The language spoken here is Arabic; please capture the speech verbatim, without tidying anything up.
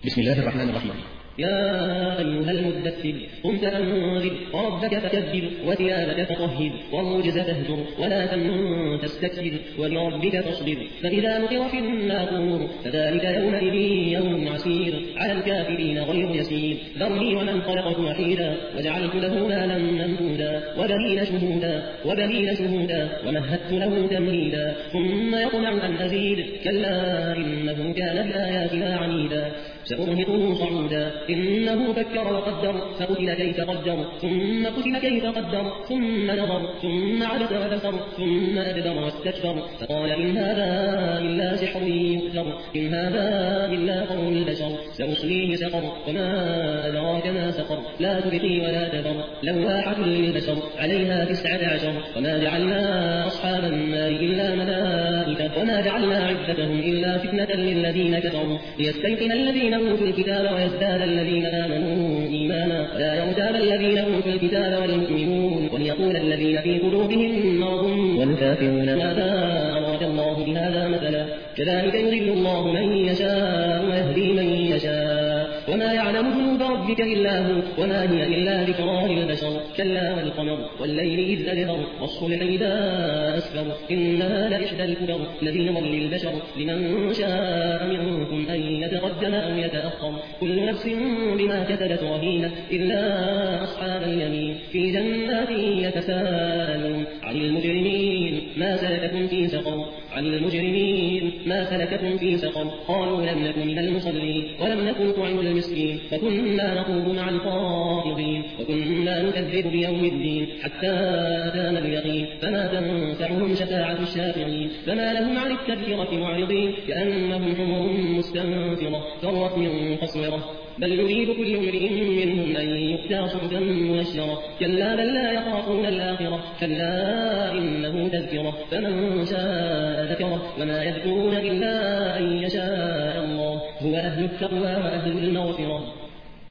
بسم الله الرحمن الرحيم. يا أيها المدثر قم فأنذر وربك فكبر وثيابك فطهر والرجز فاهجر ولا تمنن تستكبر ولربك فاصبر فإذا نقر في الناقور فذلك يومئذ يوم عسير على الكافرين غير يسير ذرني ومن خلقت وحيدا وجعلت له مالا ممدودا وبنين شهودا وبنين شهودا ومهدت له تمهيدا ثم يطمع أن أزيد كلا إنه كان بآياتنا عنيدا سأرهقه صعودا إنه فكر وقدر فقتل كيف قدر ثم قتل كيف قدر ثم نظر ثم عبس وبصر ثم أدبر واستكبر فقال إن هذا إلا سحر يؤثر إن هذا إلا قول البشر سأصليه سقر وما أدراك ما سقر لا تبقي ولا تذر لواحة للبشر عليها تسعة عشر وما جعلنا أصحاب النار إلا ملائكة وما جعلنا عدتهم إلا فتنة للذين كفروا ليستيقن الذين أوتوا الكتاب ويزداد الذين آمنوا إيمانا ولا يرتاب الذين أوتوا الكتاب والمؤمنون وليقول الذين في قلوبهم مرض والكافرون ماذا أراد الله بهذا مثلا كذلك يضل الله من يشاء ويهدي من يشاء وما يعلم جنود ربك إلا هو وما هي إلا ذكرى للبشر كلا والقمر والليل إذ أدبر والصبح إذا أسفر إنها لإحدى الكبر نذيرا للبشر لمن شاء منكم أن يتقدم أو يتأخر كل نفس بما كسبت رهينة إلا أصحاب اليمين في جنات يتساءلون عن المجرمين ما سلككم في سقر عن المجرمين ما سلككم في سقر قالوا لم نكن من المصلين ولم نكن نطعم المسكين وكنا نخوض مع الخائضين وكنا نكذب بيوم الدين حتى أتانا اليقين فما تنفعهم شفاعة الشافعين فما لهم عن التذكرة معرضين كأنهم حمر مستنفرة فرت من قسورة بل يريد كل امرئ منهم أن يؤتى صحفا منشرة كلا بل لا يخافون الآخرة كلا إنه تذكرة فمن شاء ذكره وما يذكرون إلا أن يشاء الله هو أهل التقوى وأهل المغفرة.